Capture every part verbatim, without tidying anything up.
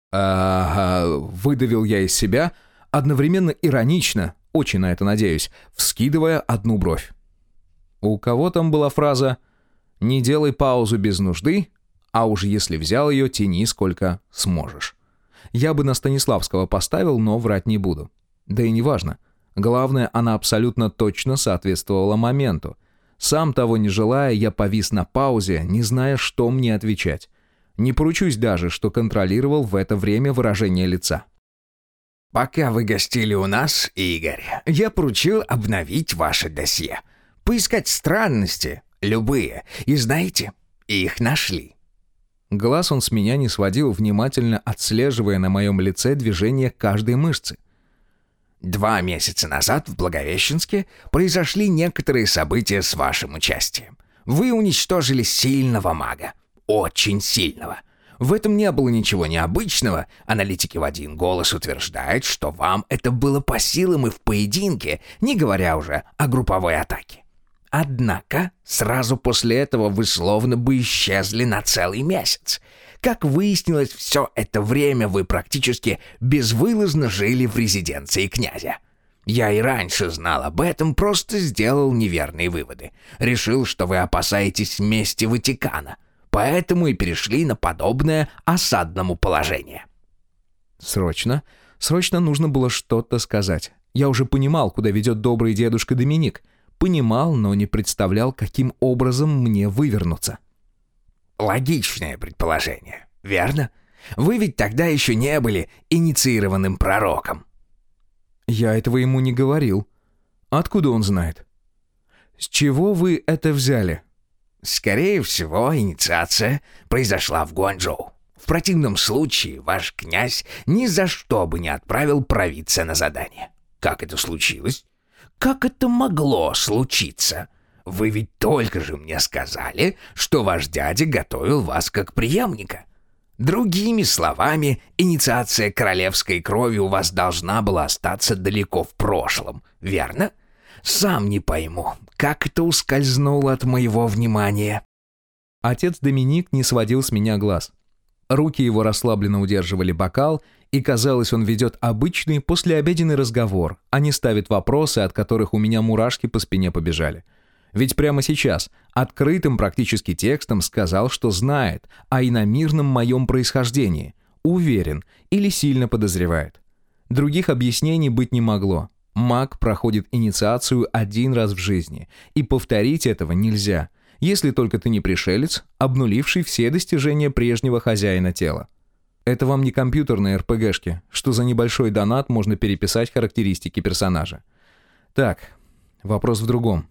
«А, выдавил я из себя, одновременно иронично, очень на это надеюсь, вскидывая одну бровь. У кого там была фраза «Не делай паузу без нужды, а уж если взял ее, тяни сколько сможешь». Я бы на Станиславского поставил, но врать не буду. Да и неважно. Главное, она абсолютно точно соответствовала моменту. Сам того не желая, я повис на паузе, не зная, что мне отвечать. Не поручусь даже, что контролировал в это время выражение лица. «Пока вы гостили у нас, Игорь, я поручил обновить ваше досье. Поискать странности, любые, и знаете, их нашли». Глаз он с меня не сводил, внимательно отслеживая на моем лице движение каждой мышцы. Два месяца назад в Благовещенске произошли некоторые события с вашим участием. Вы уничтожили сильного мага. Очень сильного. В этом не было ничего необычного. Аналитики в один голос утверждают, что вам это было по силам и в поединке, не говоря уже о групповой атаке. Однако, сразу после этого вы словно бы исчезли на целый месяц. Как выяснилось, все это время вы практически безвылазно жили в резиденции князя. Я и раньше знал об этом, просто сделал неверные выводы. Решил, что вы опасаетесь мести Ватикана, поэтому и перешли на подобное осадному положение. Срочно, срочно нужно было что-то сказать. Я уже понимал, куда ведет добрый дедушка Доминик. Понимал, но не представлял, каким образом мне вывернуться. Логичное предположение, верно? Вы ведь тогда еще не были инициированным пророком. Я этого ему не говорил. Откуда он знает? С чего вы это взяли? Скорее всего, инициация произошла в Гуанчжоу. В противном случае ваш князь ни за что бы не отправил провидца на задание. Как это случилось? Как это могло случиться? Вы ведь только же мне сказали, что ваш дядя готовил вас как преемника. Другими словами, инициация королевской крови у вас должна была остаться далеко в прошлом, верно? Сам не пойму, как это ускользнуло от моего внимания. Отец Доминик не сводил с меня глаз. Руки его расслабленно удерживали бокал, и, казалось, он ведет обычный послеобеденный разговор, а не ставит вопросы, от которых у меня мурашки по спине побежали. Ведь прямо сейчас, открытым практически текстом сказал, что знает о иномирном моем происхождении, уверен или сильно подозревает. Других объяснений быть не могло. Маг проходит инициацию один раз в жизни, и повторить этого нельзя, если только ты не пришелец, обнуливший все достижения прежнего хозяина тела. Это вам не компьютерные эр пэ гэшки, что за небольшой донат можно переписать характеристики персонажа. Так, вопрос в другом.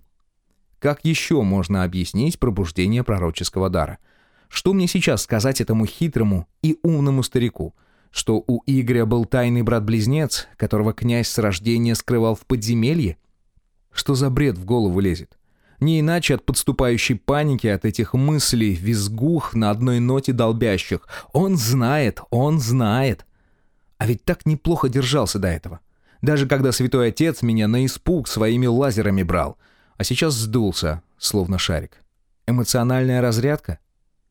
Как еще можно объяснить пробуждение пророческого дара? Что мне сейчас сказать этому хитрому и умному старику? Что у Игоря был тайный брат-близнец, которого князь с рождения скрывал в подземелье? Что за бред в голову лезет? Не иначе от подступающей паники, от этих мыслей, визгух на одной ноте долбящих. Он знает, он знает. А ведь так неплохо держался до этого. Даже когда святой отец меня на испуг своими лазерами брал. А сейчас сдулся, словно шарик. Эмоциональная разрядка?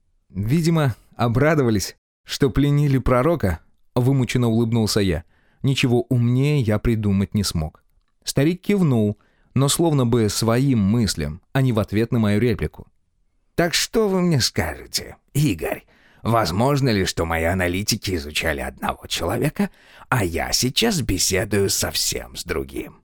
Видимо, обрадовались, что пленили пророка, вымученно улыбнулся я. Ничего умнее я придумать не смог. Старик кивнул, но словно бы своим мыслям, а не в ответ на мою реплику. «Так что вы мне скажете, Игорь? Возможно ли, что мои аналитики изучали одного человека, а я сейчас беседую совсем с другим?»